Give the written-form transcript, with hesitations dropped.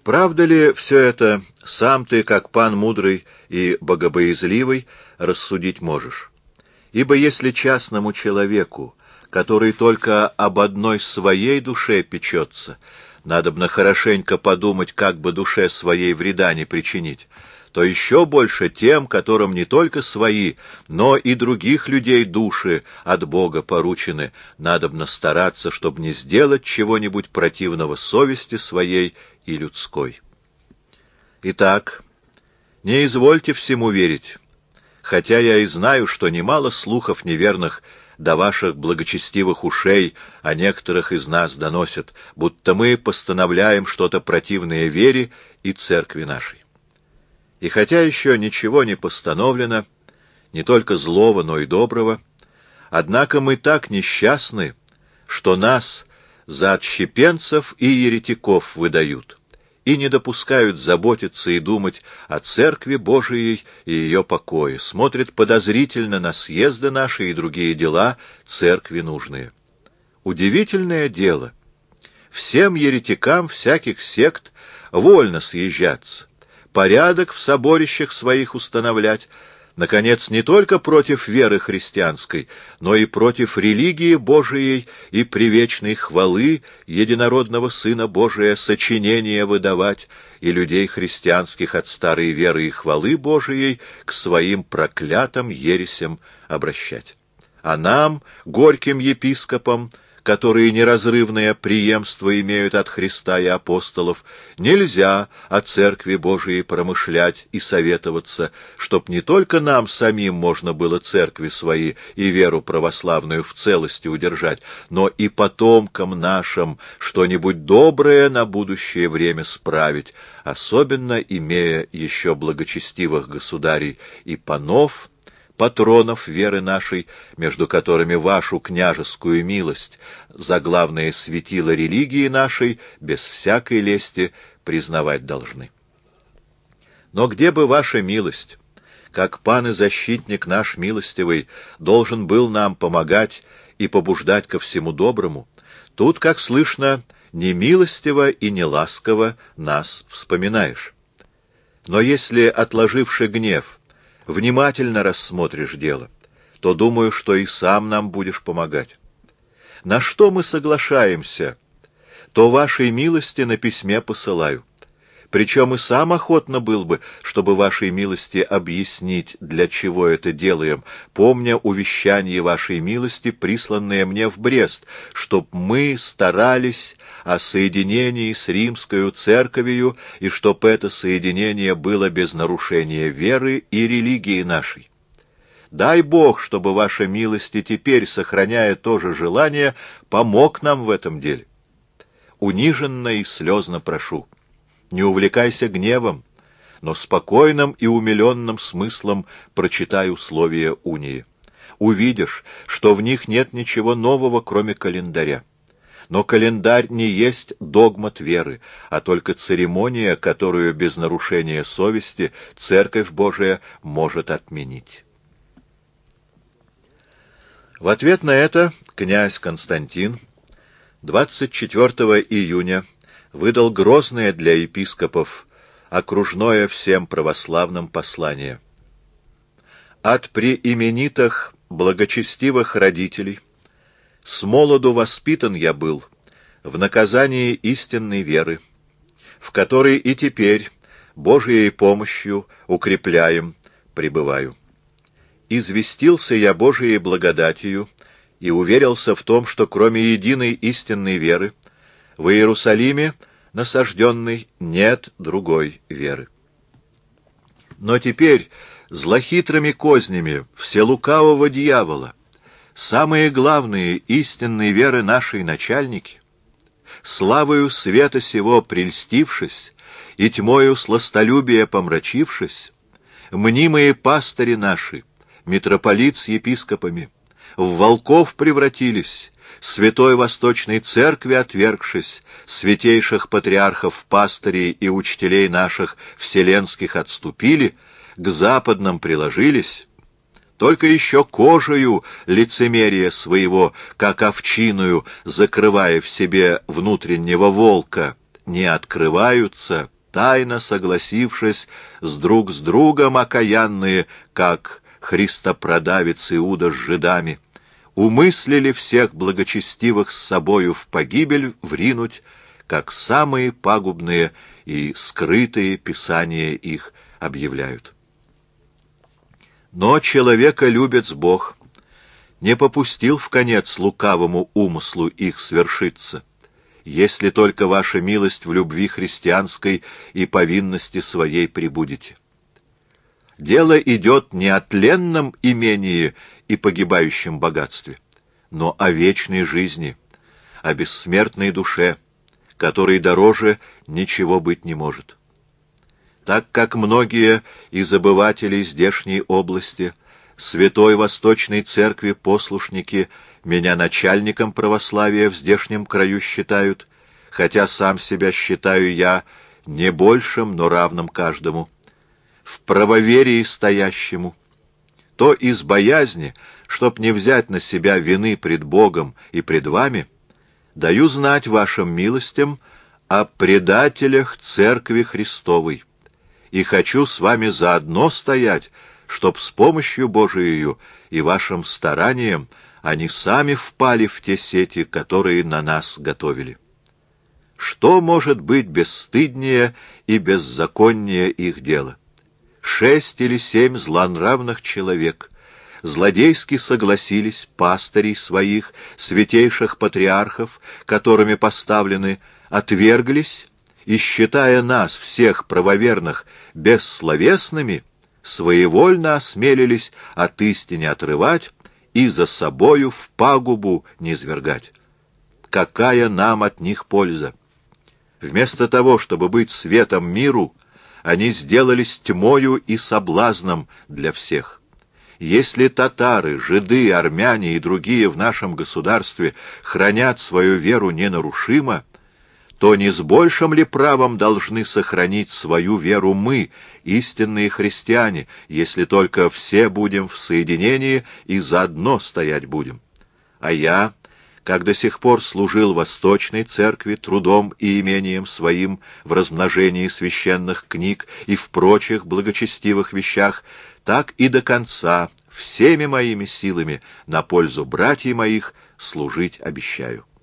Правда ли все это, сам ты, как пан мудрый и богобоязливый, рассудить можешь? Ибо если частному человеку, который только об одной своей душе печется, надобно хорошенько подумать, как бы душе своей вреда не причинить, то еще больше тем, которым не только свои, но и других людей души от Бога поручены, надобно стараться, чтобы не сделать чего-нибудь противного совести своей и людской. Итак, не извольте всему верить, хотя я и знаю, что немало слухов неверных до ваших благочестивых ушей о некоторых из нас доносят, будто мы постановляем что-то противное вере и церкви нашей. И хотя еще ничего не постановлено, не только злого, но и доброго, однако мы так несчастны, что нас за отщепенцев и еретиков выдают и не допускают заботиться и думать о Церкви Божией и ее покое, смотрят подозрительно на съезды наши и другие дела Церкви нужные. Удивительное дело. Всем еретикам всяких сект вольно съезжаться, порядок в соборищах своих установлять, наконец, не только против веры христианской, но и против религии Божией и привечной хвалы единородного Сына Божия сочинения выдавать и людей христианских от старой веры и хвалы Божией к своим проклятым ересям обращать. А нам, горьким епископам, которые неразрывное преемство имеют от Христа и апостолов, нельзя о Церкви Божией промышлять и советоваться, чтоб не только нам самим можно было церкви свои и веру православную в целости удержать, но и потомкам нашим что-нибудь доброе на будущее время справить, особенно имея еще благочестивых государей и панов, патронов веры нашей, между которыми вашу княжескую милость за главное светило религии нашей без всякой лести признавать должны. Но где бы ваша милость, как пан и защитник наш милостивый, должен был нам помогать и побуждать ко всему доброму, тут, как слышно, не милостиво и не ласково нас вспоминаешь. Но если, отложивши гнев, внимательно рассмотришь дело, то думаю, что и сам нам будешь помогать. На что мы соглашаемся, то вашей милости на письме посылаю. Причем и сам охотно был бы, чтобы вашей милости объяснить, для чего это делаем, помня увещание вашей милости, присланное мне в Брест, чтоб мы старались о соединении с Римскою Церковью, и чтоб это соединение было без нарушения веры и религии нашей. Дай Бог, чтобы ваша милость и теперь, сохраняя то же желание, помог нам в этом деле. Униженно и слезно прошу. Не увлекайся гневом, но спокойным и умиленным смыслом прочитай условия унии. Увидишь, что в них нет ничего нового, кроме календаря. Но календарь не есть догмат веры, а только церемония, которую без нарушения совести Церковь Божия может отменить. В ответ на это князь Константин 24 июня выдал грозное для епископов окружное всем православным послание. От преименитых благочестивых родителей с молоду воспитан я был в наказании истинной веры, в которой и теперь Божией помощью укрепляем, пребываю. Известился я Божией благодатью и уверился в том, что кроме единой истинной веры в Иерусалиме насажденной нет другой веры. Но теперь злохитрыми кознями вселукавого дьявола самые главные истинные веры нашей начальники, славою света сего прельстившись и тьмою сластолюбия помрачившись, мнимые пастыри наши, митрополит с епископами, в волков превратились, святой Восточной Церкви отвергшись, святейших патриархов, пастырей и учителей наших вселенских отступили, к западным приложились, только еще кожею лицемерия своего, как овчиную, закрывая в себе внутреннего волка, не открываются тайно согласившись с другом окаянные, как христопродавец Иуда с жидами, умыслили всех благочестивых с собою в погибель вринуть, как самые пагубные и скрытые писания их объявляют. Но человеколюбец Бог не попустил в конец лукавому умыслу их свершиться, если только ваша милость в любви христианской и повинности своей пребудете. Дело идет не о тленном имении и погибающем богатстве, но о вечной жизни, о бессмертной душе, которой дороже ничего быть не может. Так как многие из обывателей здешней области, Святой Восточной Церкви послушники, меня начальником православия в здешнем краю считают, хотя сам себя считаю я не большим, но равным каждому, в правоверии стоящему, то из боязни, чтоб не взять на себя вины пред Богом и пред вами, даю знать вашим милостям о предателях Церкви Христовой, и хочу с вами заодно стоять, чтоб с помощью Божией и вашим старанием они сами впали в те сети, которые на нас готовили. Что может быть бесстыднее и беззаконнее их дела? 6 или 7 злонравных человек злодейски согласились пастырей своих, святейших патриархов, которыми поставлены, отверглись, и, считая нас, всех правоверных, бессловесными, своевольно осмелились от истины отрывать и за собою в пагубу низвергать. Какая нам от них польза? Вместо того, чтобы быть светом миру, они сделались тьмою и соблазном для всех. Если татары, жиды, армяне и другие в нашем государстве хранят свою веру ненарушимо, то не с большим ли правом должны сохранить свою веру мы, истинные христиане, если только все будем в соединении и заодно стоять будем? А я, как до сих пор служил Восточной Церкви трудом и имением своим в размножении священных книг и в прочих благочестивых вещах, так и до конца всеми моими силами на пользу братьев моих служить обещаю.